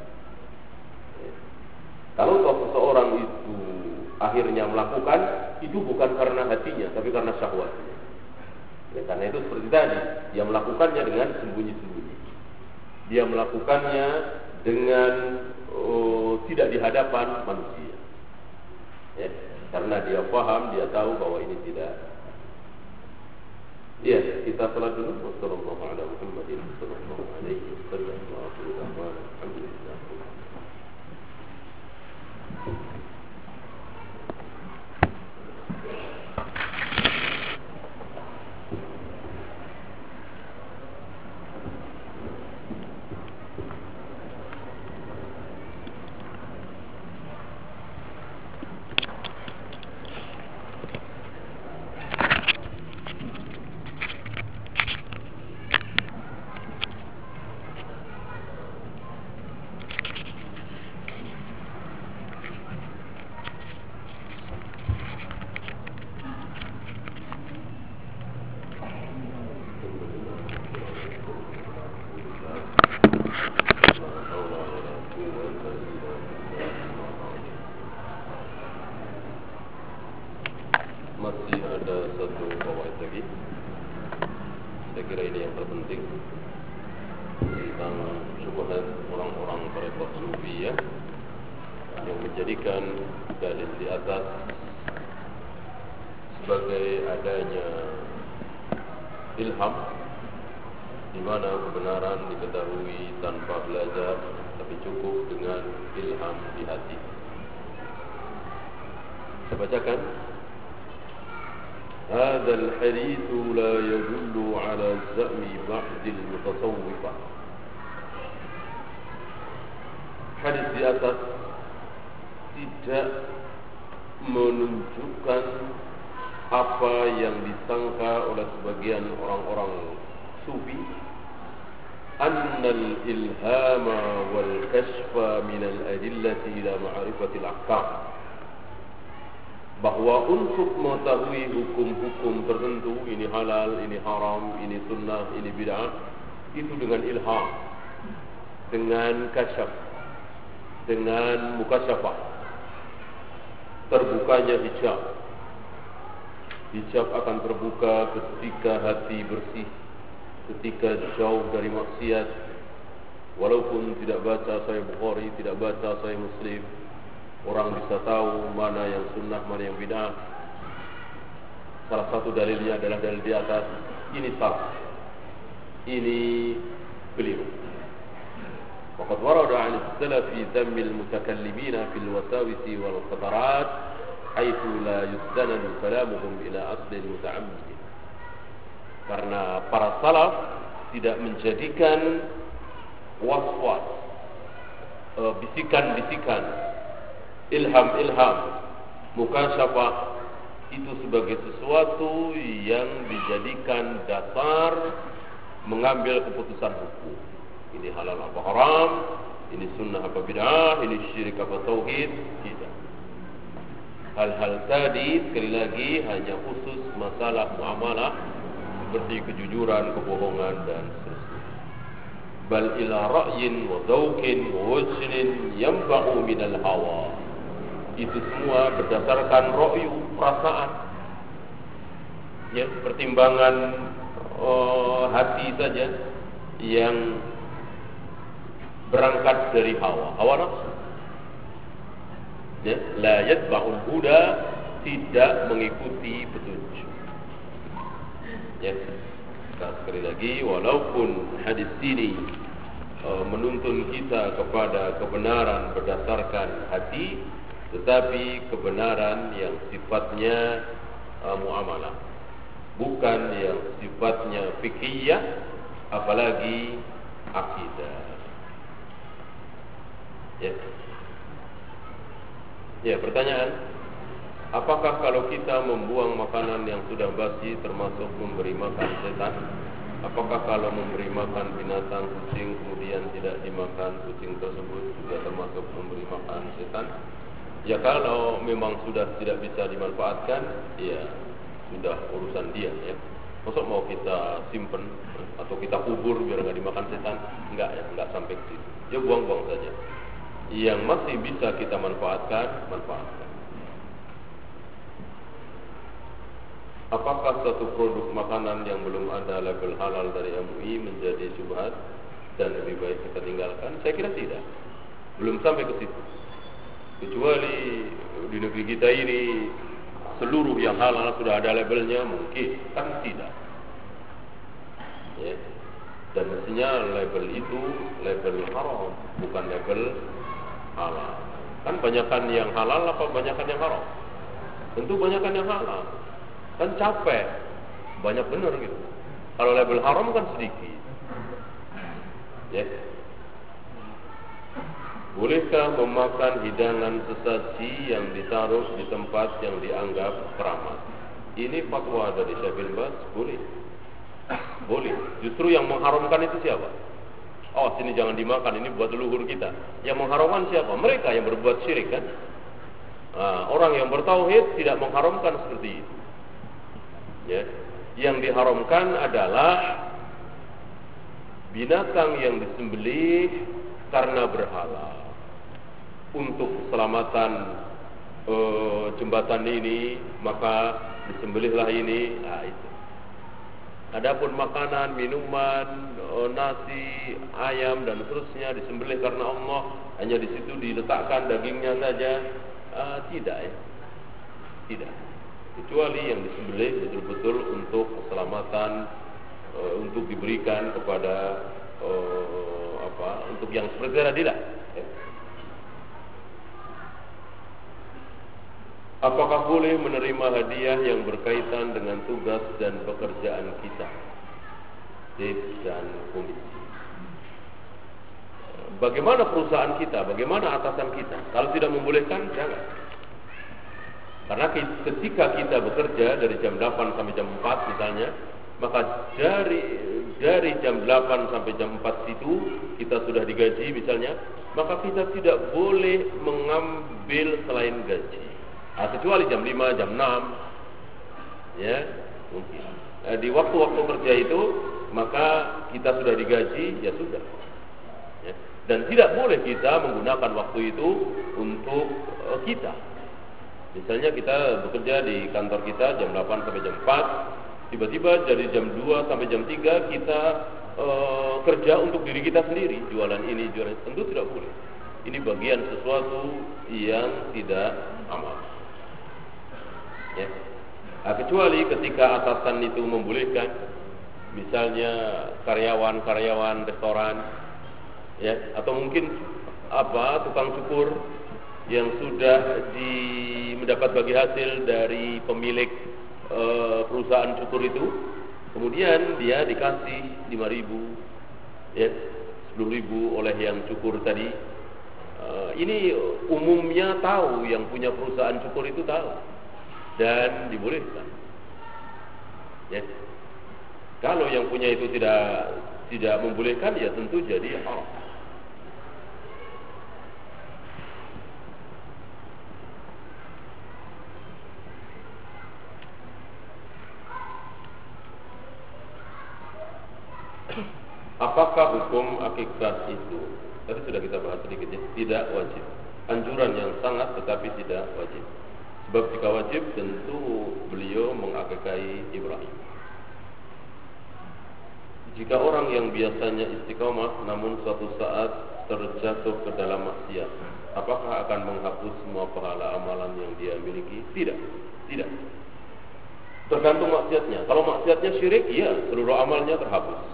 Kalau seseorang itu akhirnya melakukan, itu bukan karena hatinya, tapi karena syahwatnya. Ya, karena itu seperti tadi, dia melakukannya dengan sembunyi-sembunyi. Dia melakukannya dengan tidak di hadapan manusia. Ya. Karena dia paham, dia tahu bahwa ini tidak. Ya, kita salat dulu. Wassalamualaikum warahmatullahi wabarakatuh. Masih ada satu fawaid lagi. Saya kira ini yang terpenting tentang syubhat orang-orang tarekat Sufiyah yang menjadikan dalil di atas sebagai adanya ilham, di mana kebenaran diketahui tanpa belajar, tapi cukup dengan ilham di hati. Saya bacakan. هذا الحديث لا يدل على زعم بعض المتصوفة. Hadis di atas tidak menunjukkan apa yang disangka oleh sebagian orang-orang sufi, annal ilhama wal kashfa min al adillati ila ma'rifati al ahkam, bahwa untuk mengetahui hukum-hukum tertentu, ini halal, ini haram, ini sunnah, ini bid'ah, itu dengan ilham, dengan kasyaf, dengan mukasyafah, terbukanya hijab. Hijab akan terbuka ketika hati bersih, ketika jauh dari maksiat, walaupun tidak baca Sahih Bukhari, tidak baca Sahih Muslim, orang bisa tahu mana yang sunnah, mana yang bid'ah. Salah satu dalilnya adalah dalil di atas. Ini salah, ini keliru. Waqad warada 'an as-salaf fi dhamm al-mutakallimina fi al-wasawis wal khatarat haitsu la yustanadu kalamuhum ila asli al-muta'ammid. Karena para salaf tidak menjadikan was-was, bisikan-bisikan, ilham-ilham, mukasyafah itu sebagai sesuatu yang dijadikan dasar mengambil keputusan hukum. Ini halal apa haram, ini sunnah apa bid'ah, ini syirik apa tauhid. Tidak. Hal-hal tadi sekali lagi hanya khusus masalah muamalah seperti kejujuran, kebohongan dan seterusnya. Bal ila ra'yin wa dzauqin wa wajhin yanba'u minal hawa. Itu semua berdasarkan ra'yu, perasaan, ya, pertimbangan hati saja yang berangkat dari hawa nafsu. Ya, la yatba'ul huda, tidak mengikuti petunjuk. Ya, sekali lagi, walaupun hadis ini menuntun kita kepada kebenaran berdasarkan hati, tetapi kebenaran yang sifatnya muamalah, bukan yang sifatnya fikih, apalagi akidah. Ya, pertanyaan, apakah kalau kita membuang makanan yang sudah basi termasuk memberi makan setan? Apakah kalau memberi makan binatang kucing kemudian tidak dimakan kucing tersebut juga termasuk memberi makan setan? Ya, kalau memang sudah tidak bisa dimanfaatkan, ya sudah urusan dia, ya. Maksud mau kita simpen atau kita kubur biar nggak dimakan setan? Enggak, ya, enggak sampai ke situ. Ya, buang-buang saja. Yang masih bisa kita manfaatkan. Apakah satu produk makanan yang belum ada label halal dari MUI menjadi syubhat dan lebih baik kita tinggalkan? Saya kira tidak. Belum sampai ke situ. Kecuali di negeri kita ini seluruh yang halal sudah ada labelnya, mungkin kan tidak. Ya. Dan mestinya label itu label haram, bukan label halal. Kan banyakan yang halal apa banyakan yang haram? Tentu banyakan yang halal. Kan capek, banyak benar gitu. Kalau label haram kan sedikit. Ya. Bolehkah memakan hidangan sesaji yang ditaruh di tempat yang dianggap keramat? Ini fatwa dari Syekh bin Baz, boleh. Boleh. Justru yang mengharamkan itu siapa? Oh, sini jangan dimakan, ini buat leluhur kita. Yang mengharamkan siapa? Mereka yang berbuat syirik kan? Orang yang bertauhid tidak mengharamkan seperti itu. Ya. Yang diharamkan adalah binatang yang disembelih karena berhala untuk keselamatan jembatan ini, maka disembelihlah ini. Itu. Adapun makanan, minuman, nasi, ayam dan seterusnya disembelih karena Allah, hanya di situ diletakkan dagingnya saja, tidak ya, tidak. Kecuali yang disembelih betul-betul untuk keselamatan, untuk diberikan kepada untuk yang seperti tadi lah. Ya. Apakah boleh menerima hadiah yang berkaitan dengan tugas dan pekerjaan kita, tips dan komisi? Bagaimana perusahaan kita, bagaimana atasan kita? Kalau tidak membolehkan, jangan. Karena ketika kita bekerja dari jam 8 sampai jam 4 misalnya, maka dari jam 8 sampai jam 4 itu kita sudah digaji misalnya, maka kita tidak boleh mengambil selain gaji. Kecuali jam 5, jam 6, ya mungkin. Di waktu-waktu kerja itu maka kita sudah digaji, ya sudah. Ya. Dan tidak boleh kita menggunakan waktu itu untuk kita. Misalnya kita bekerja di kantor kita jam 8 sampai jam 4, tiba-tiba dari jam 2 sampai jam 3 kita kerja untuk diri kita sendiri, jualan ini, jualan itu, tentu tidak boleh. Ini bagian sesuatu yang tidak amal. Ya. Kecuali ketika atasan itu membolehkan, misalnya karyawan-karyawan restoran, ya, atau mungkin tukang cukur yang sudah mendapat bagi hasil dari pemilik perusahaan cukur itu, kemudian dia dikasih 5.000, ya, 10.000 oleh yang cukur tadi. Ini umumnya tahu, yang punya perusahaan cukur itu tahu. Dan dibolehkan. Ya. Kalau yang punya itu tidak membolehkan, ya tentu jadi haram. Apakah hukum akikah itu? Tadi sudah kita bahas sedikit ya. Tidak wajib. Anjuran yang sangat tetapi tidak wajib. Sebab jika wajib tentu beliau mengakikahi Ibrahim. Jika orang yang biasanya istiqomah namun suatu saat terjatuh ke dalam maksiat, apakah akan menghapus semua pahala amalan yang dia miliki? Tidak. Tidak. Tergantung maksiatnya. Kalau maksiatnya syirik, iya, seluruh amalnya terhapus.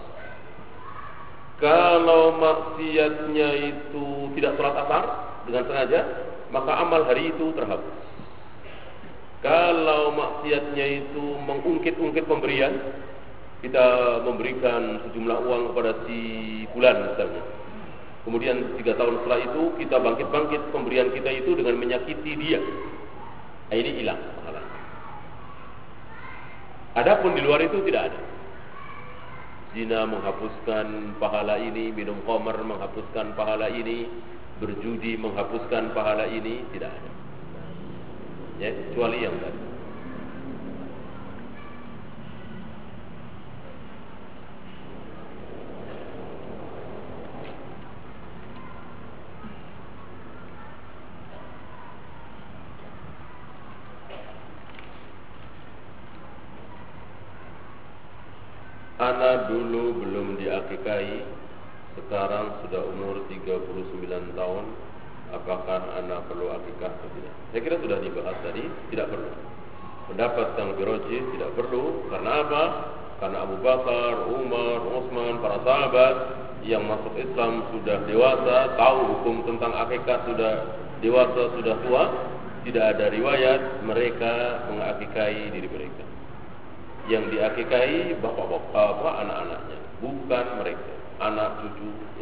Kalau maksiatnya itu tidak sholat asar dengan sengaja, maka amal hari itu terhapus. Kalau maksiatnya itu mengungkit-ungkit pemberian, kita memberikan sejumlah uang kepada si fulan misalnya. Kemudian 3 tahun setelah itu kita bangkit-bangkit pemberian kita itu dengan menyakiti dia. Ini hilang pahala. Adapun di luar itu tidak ada. Zina menghapuskan pahala ini, minum khamar menghapuskan pahala ini, berjudi menghapuskan pahala ini, tidak ada. Ya, kecuali yang tadi. Ana dulu belum diakikahi, sekarang sudah umur 39 tahun, apakah anak perlu akikah atau tidak. Saya kira sudah dibahas tadi, tidak perlu. Pendapat yang lebih rajih tidak perlu. Karena apa? Karena Abu Bakar, Umar, Utsman, para sahabat yang masuk Islam sudah dewasa, tahu hukum tentang akikah, sudah dewasa, sudah tua. Tidak ada riwayat mereka mengakikahi diri mereka. Yang diakikahi bapak-bapak, anak-anaknya, bukan mereka, anak cucu. Ya.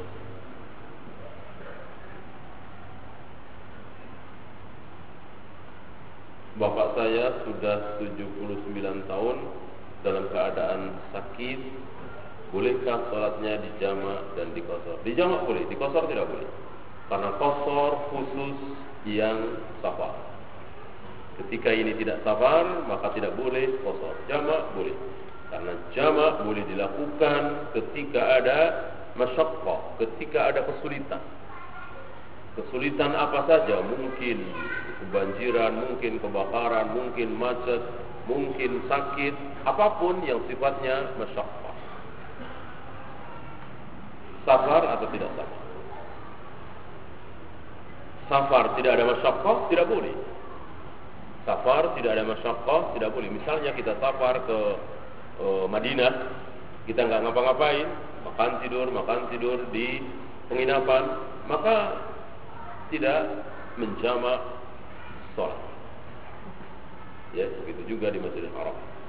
Bapak saya sudah 79 tahun dalam keadaan sakit. Bolehkah sholatnya dijamak dan dikosor? Dijamak boleh, dikosor tidak boleh. Karena kosor khusus yang safar. Ketika ini tidak safar, maka tidak boleh kosor. Jamak boleh. Karena jamak boleh dilakukan ketika ada masyaqqah, ketika ada kesulitan. Kesulitan apa saja, mungkin kebanjiran, mungkin kebakaran, mungkin macet, mungkin sakit, apapun yang sifatnya masyaqqah. Safar atau tidak safar? Safar tidak ada masyaqqah, tidak boleh. Safar tidak ada masyaqqah, tidak boleh. Misalnya kita safar ke Madinah, kita nggak ngapa-ngapain, makan tidur di penginapan, maka tidak menjamak sholat. Ya, begitu juga di Masjidil Haram.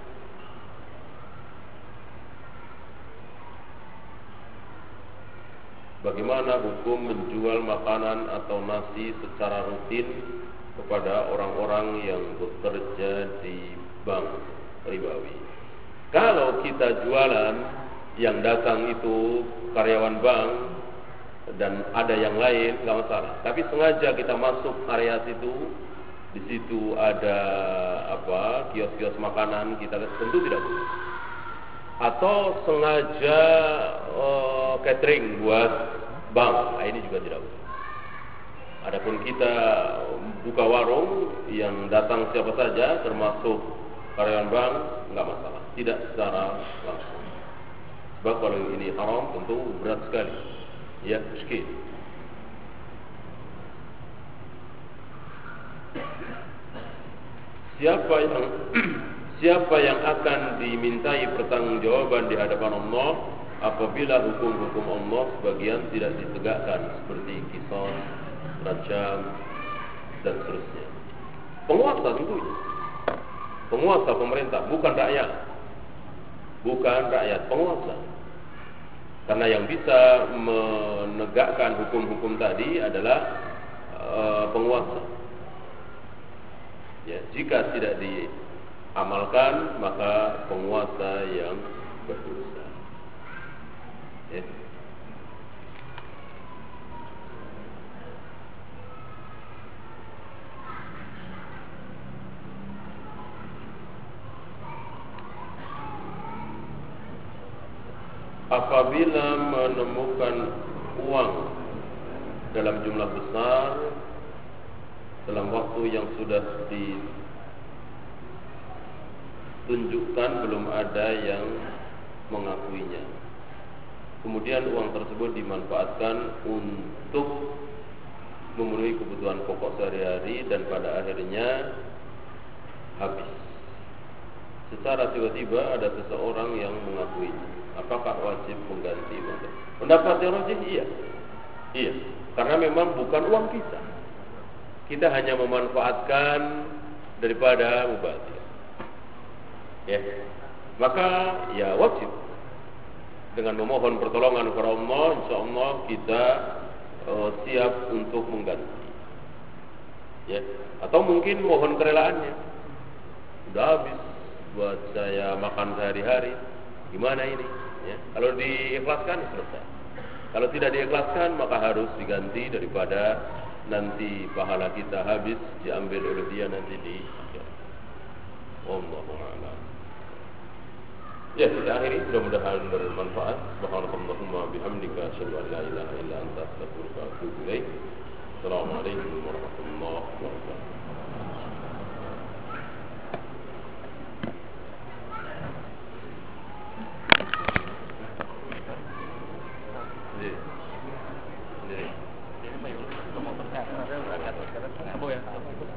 Bagaimana hukum menjual makanan atau nasi secara rutin kepada orang-orang yang bekerja di bank ribawi? Kalau kita jualan, yang datang itu karyawan bank dan ada yang lain, nggak masalah. Tapi sengaja kita masuk area situ, di situ ada kios-kios makanan, kita tentu tidak boleh. Atau sengaja catering buat bank, ini juga tidak boleh. Adapun kita buka warung yang datang siapa saja, termasuk karyawan bank, nggak masalah, tidak secara langsung. Sebab kalau ini haram tentu berat sekali, ya miskin. Siapa yang akan dimintai pertanggungjawaban di hadapan Allah apabila hukum-hukum Allah sebagian tidak ditegakkan, seperti qisas, rajam, dan seterusnya? Penguasa tentunya. Penguasa, pemerintah, bukan rakyat. Bukan rakyat, penguasa. Karena yang bisa menegakkan hukum-hukum tadi adalah penguasa. Ya, jika tidak diamalkan, maka penguasa yang berdosa. Ya. Apabila menemukan uang dalam jumlah besar dalam waktu yang sudah ditunjukkan, belum ada yang mengakuinya, kemudian uang tersebut dimanfaatkan untuk memenuhi kebutuhan pokok sehari-hari dan pada akhirnya habis. Secara tiba-tiba ada seseorang yang mengakuinya, apakah wajib mengganti uang? Pendapat yang rajih iya, karena memang bukan uang kita. Kita hanya memanfaatkan daripada mubazir. Ya, maka ya wajib dengan memohon pertolongan kepada Allah, insya Allah kita siap untuk mengganti. Ya, atau mungkin mohon kerelaannya. Sudah habis buat saya makan sehari-hari. Gimana ini? Ya, kalau diikhlaskan selesai. Kalau tidak diikhlaskan maka harus diganti daripada nanti pahala kita habis diambil oleh dia nanti di akhirat. Wallahu a'lam. Ya, kita akhiri, mudah-mudahan bermanfaat. Subhanallahumma bihamdika asyhadu an la ilaha illa anta astaghfiruka wa atubu ilaik. Assalamualaikum warahmatullahi wabarakatuh. Sendiri. Nah, saya berangkat sekarang. Abu ya.